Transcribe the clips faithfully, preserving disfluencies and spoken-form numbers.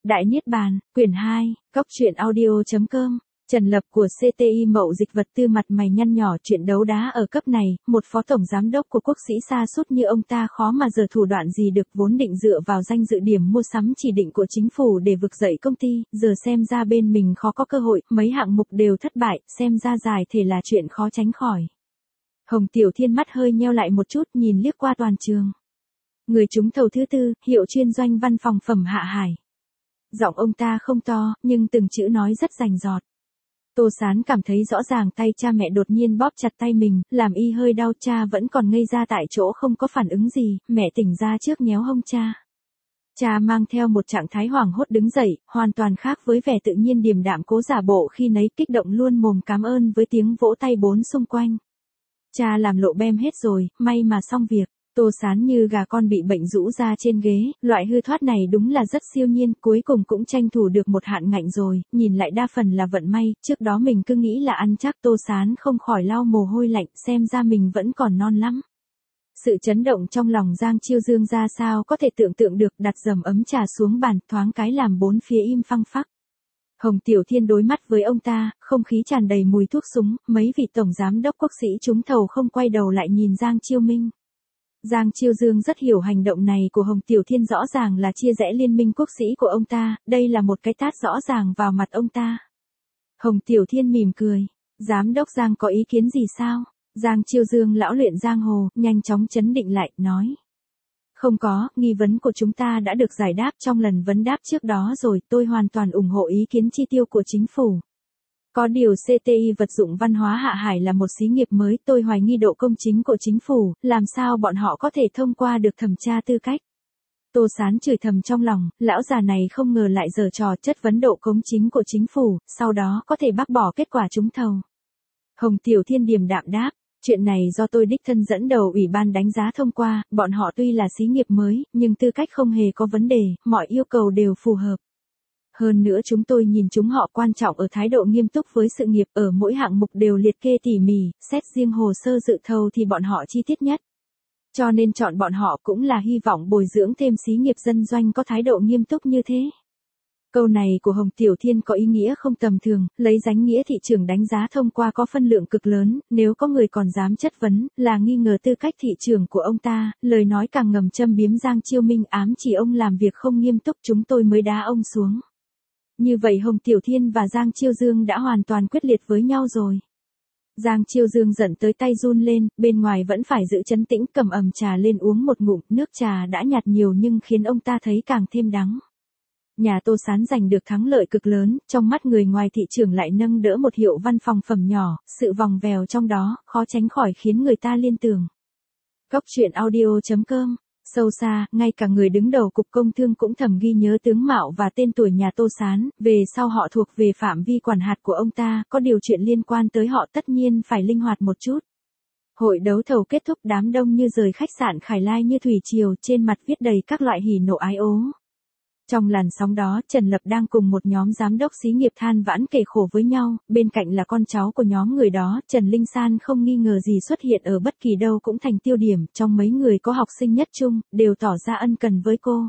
Đại Niết Bàn, quyển hai, Cóc truyện audio chấm com. Trần Lập của xê tê i Mậu Dịch Vật Tư mặt mày nhăn nhỏ, chuyện đấu đá ở cấp này, một phó tổng giám đốc của quốc sĩ sa sút như ông ta khó mà giờ thủ đoạn gì được, vốn định dựa vào danh dự điểm mua sắm chỉ định của chính phủ để vực dậy công ty, giờ xem ra bên mình khó có cơ hội, mấy hạng mục đều thất bại, xem ra giải thể là chuyện khó tránh khỏi. Hồng Tiểu Thiên mắt hơi nheo lại một chút, nhìn liếc qua toàn trường. Người trúng thầu thứ tư, hiệu chuyên doanh văn phòng phẩm Hạ Hải. Giọng ông ta không to, nhưng từng chữ nói rất rành rọt. Tô Sán cảm thấy rõ ràng tay cha mẹ đột nhiên bóp chặt tay mình, làm y hơi đau. Cha vẫn còn ngây ra tại chỗ không có phản ứng gì, mẹ tỉnh ra trước nhéo hông cha. Cha mang theo một trạng thái hoảng hốt đứng dậy, hoàn toàn khác với vẻ tự nhiên điềm đạm cố giả bộ khi nấy, kích động luôn mồm cảm ơn với tiếng vỗ tay bốn xung quanh. Cha làm lộ bem hết rồi, may mà xong việc. Tô Sán như gà con bị bệnh rũ ra trên ghế, loại hư thoát này đúng là rất siêu nhiên, cuối cùng cũng tranh thủ được một hạn ngạnh rồi, nhìn lại đa phần là vận may, trước đó mình cứ nghĩ là ăn chắc. Tô Sán không khỏi lau mồ hôi lạnh, xem ra mình vẫn còn non lắm. Sự chấn động trong lòng Giang Chiêu Dương ra sao có thể tưởng tượng được, đặt dầm ấm trà xuống bàn, thoáng cái làm bốn phía im phăng phắc. Hồng Tiểu Thiên đối mắt với ông ta, không khí tràn đầy mùi thuốc súng, mấy vị tổng giám đốc quốc sĩ trúng thầu không quay đầu lại nhìn Giang Chiêu Minh. Giang Chiêu Dương rất hiểu hành động này của Hồng Tiểu Thiên rõ ràng là chia rẽ liên minh quốc sĩ của ông ta, đây là một cái tát rõ ràng vào mặt ông ta. Hồng Tiểu Thiên mỉm cười, giám đốc Giang có ý kiến gì sao? Giang Chiêu Dương lão luyện giang hồ, nhanh chóng chấn định lại, nói. Không có, nghi vấn của chúng ta đã được giải đáp trong lần vấn đáp trước đó rồi, tôi hoàn toàn ủng hộ ý kiến chi tiêu của chính phủ. Có điều xê tê i Vật dụng Văn hóa Hạ Hải là một xí nghiệp mới, tôi hoài nghi độ công chính của chính phủ, làm sao bọn họ có thể thông qua được thẩm tra tư cách. Tô Sán chửi thầm trong lòng, lão già này không ngờ lại giở trò chất vấn độ công chính của chính phủ, sau đó có thể bác bỏ kết quả trúng thầu. Hồng Tiểu Thiên điềm đạm đáp, chuyện này do tôi đích thân dẫn đầu ủy ban đánh giá thông qua, bọn họ tuy là xí nghiệp mới, nhưng tư cách không hề có vấn đề, mọi yêu cầu đều phù hợp. Hơn nữa chúng tôi nhìn chúng họ quan trọng ở thái độ nghiêm túc với sự nghiệp, ở mỗi hạng mục đều liệt kê tỉ mỉ, xét riêng hồ sơ dự thầu thì bọn họ chi tiết nhất. Cho nên chọn bọn họ cũng là hy vọng bồi dưỡng thêm xí nghiệp dân doanh có thái độ nghiêm túc như thế. Câu này của Hồng Tiểu Thiên có ý nghĩa không tầm thường, lấy danh nghĩa thị trường đánh giá thông qua có phân lượng cực lớn, nếu có người còn dám chất vấn, là nghi ngờ tư cách thị trường của ông ta, lời nói càng ngầm châm biếm Giang Chiêu Minh, ám chỉ ông làm việc không nghiêm túc, chúng tôi mới đá ông xuống. Như vậy Hồng Tiểu Thiên và Giang Chiêu Dương đã hoàn toàn quyết liệt với nhau rồi. Giang Chiêu Dương giận tới tay run lên, bên ngoài vẫn phải giữ trấn tĩnh, cầm ầm trà lên uống một ngụm, nước trà đã nhạt nhiều nhưng khiến ông ta thấy càng thêm đắng. Nhà Tô Sán giành được thắng lợi cực lớn, trong mắt người ngoài thị trường lại nâng đỡ một hiệu văn phòng phẩm nhỏ, sự vòng vèo trong đó, khó tránh khỏi khiến người ta liên tưởng. Cóc truyện audio chấm com. Sâu xa, ngay cả người đứng đầu Cục Công Thương cũng thầm ghi nhớ tướng mạo và tên tuổi nhà Tô Sán, về sau họ thuộc về phạm vi quản hạt của ông ta, có điều chuyện liên quan tới họ tất nhiên phải linh hoạt một chút. Hội đấu thầu kết thúc, đám đông như rời khách sạn Khải Lai như thủy triều, trên mặt viết đầy các loại hỉ nộ ái ố. Trong làn sóng đó, Trần Lập đang cùng một nhóm giám đốc xí nghiệp than vãn kể khổ với nhau, bên cạnh là con cháu của nhóm người đó, Trần Linh San không nghi ngờ gì xuất hiện ở bất kỳ đâu cũng thành tiêu điểm, trong mấy người có học sinh nhất trung, đều tỏ ra ân cần với cô.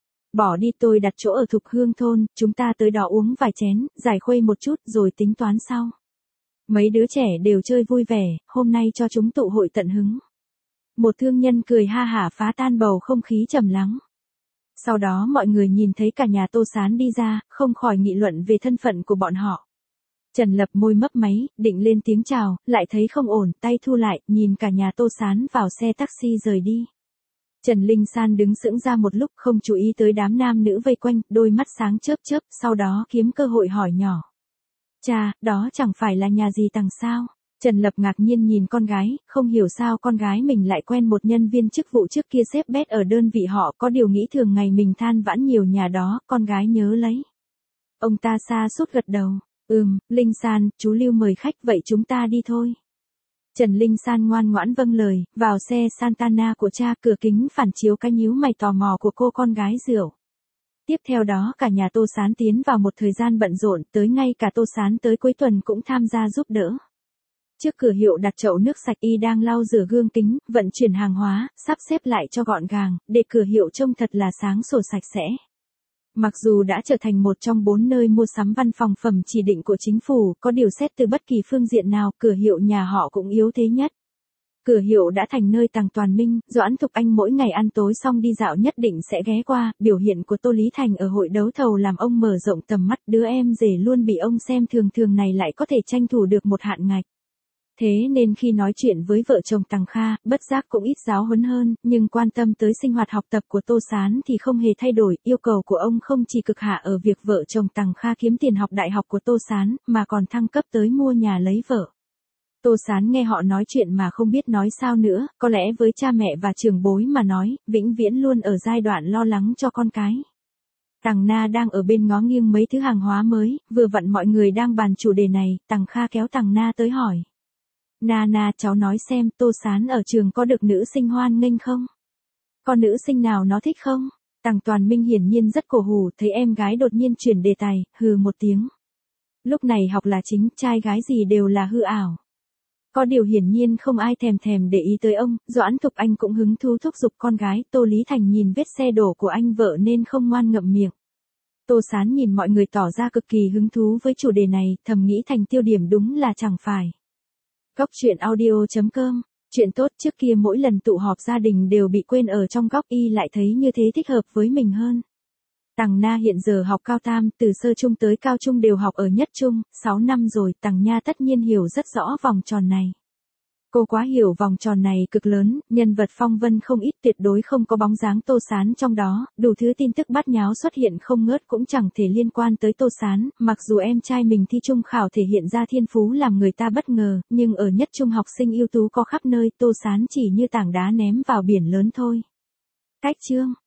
Bỏ đi, tôi đặt chỗ ở Thục Hương thôn, chúng ta tới đó uống vài chén, giải khuây một chút rồi tính toán sau. Mấy đứa trẻ đều chơi vui vẻ, hôm nay cho chúng tụ hội tận hứng. Một thương nhân cười ha hả phá tan bầu không khí trầm lắng. Sau đó mọi người nhìn thấy cả nhà Tô Sán đi ra, không khỏi nghị luận về thân phận của bọn họ. Trần Lập môi mấp máy, định lên tiếng chào, lại thấy không ổn, tay thu lại, nhìn cả nhà Tô Sán vào xe taxi rời đi. Trần Linh San đứng sững ra một lúc, không chú ý tới đám nam nữ vây quanh, đôi mắt sáng chớp chớp, sau đó kiếm cơ hội hỏi nhỏ. Cha, đó chẳng phải là nhà gì Tằng sao? Trần Lập ngạc nhiên nhìn con gái, không hiểu sao con gái mình lại quen một nhân viên chức vụ trước kia xếp bét ở đơn vị họ, có điều nghĩ thường ngày mình than vãn nhiều nhà đó, con gái nhớ lấy. Ông ta xa sút gật đầu, ừm, Linh San, chú Lưu mời khách, vậy chúng ta đi thôi. Trần Linh San ngoan ngoãn vâng lời, vào xe Santana của cha, cửa kính phản chiếu cái nhíu mày tò mò của cô con gái rượu. Tiếp theo đó cả nhà Tô Sán tiến vào một thời gian bận rộn, tới ngay cả Tô Sán tới cuối tuần cũng tham gia giúp đỡ. Trước cửa hiệu đặt chậu nước sạch, y đang lau rửa gương kính, vận chuyển hàng hóa, sắp xếp lại cho gọn gàng, để cửa hiệu trông thật là sáng sủa sạch sẽ. Mặc dù đã trở thành một trong bốn nơi mua sắm văn phòng phẩm chỉ định của chính phủ, có điều xét từ bất kỳ phương diện nào, cửa hiệu nhà họ cũng yếu thế nhất. Cửa hiệu đã thành nơi Tằng Toàn Minh, Doãn Thục Anh mỗi ngày ăn tối xong đi dạo nhất định sẽ ghé qua, biểu hiện của Tô Lý Thành ở hội đấu thầu làm ông mở rộng tầm mắt, đứa em rể luôn bị ông xem thường thường này lại có thể tranh thủ được một hạn ngạch. Thế nên khi nói chuyện với vợ chồng Tằng Kha, bất giác cũng ít giáo huấn hơn, nhưng quan tâm tới sinh hoạt học tập của Tô Sán thì không hề thay đổi, yêu cầu của ông không chỉ cực hạ ở việc vợ chồng Tằng Kha kiếm tiền học đại học của Tô Sán, mà còn thăng cấp tới mua nhà lấy vợ. Tô Sán nghe họ nói chuyện mà không biết nói sao nữa, có lẽ với cha mẹ và trưởng bối mà nói, vĩnh viễn luôn ở giai đoạn lo lắng cho con cái. Tằng Na đang ở bên ngó nghiêng mấy thứ hàng hóa mới, vừa vặn mọi người đang bàn chủ đề này, Tằng Kha kéo Tằng Na tới hỏi. Na Na, cháu nói xem, Tô Sán ở trường có được nữ sinh hoan nghênh không? Có nữ sinh nào nó thích không? Tằng Toàn Minh hiển nhiên rất cổ hủ, thấy em gái đột nhiên chuyển đề tài, hừ một tiếng. Lúc này học là chính, trai gái gì đều là hư ảo. Có điều hiển nhiên không ai thèm thèm để ý tới ông, Doãn Thục Anh cũng hứng thú thúc giục con gái, Tô Lý Thành nhìn vết xe đổ của anh vợ nên không ngoan ngậm miệng. Tô Sán nhìn mọi người tỏ ra cực kỳ hứng thú với chủ đề này, thầm nghĩ thành tiêu điểm đúng là chẳng phải. Góc truyện audio chấm com, chuyện tốt trước kia mỗi lần tụ họp gia đình đều bị quên ở trong góc y lại thấy như thế thích hợp với mình hơn. Tằng Na hiện giờ học cao tam, từ sơ trung tới cao trung đều học ở nhất trung, sáu năm rồi, Tằng Nha tất nhiên hiểu rất rõ vòng tròn này. Cô quá hiểu vòng tròn này cực lớn, nhân vật phong vân không ít, tuyệt đối không có bóng dáng Tô Sán trong đó, đủ thứ tin tức bát nháo xuất hiện không ngớt cũng chẳng thể liên quan tới Tô Sán, mặc dù em trai mình thi trung khảo thể hiện ra thiên phú làm người ta bất ngờ, nhưng ở nhất trung học sinh ưu tú có khắp nơi, Tô Sán chỉ như tảng đá ném vào biển lớn thôi. Cách chương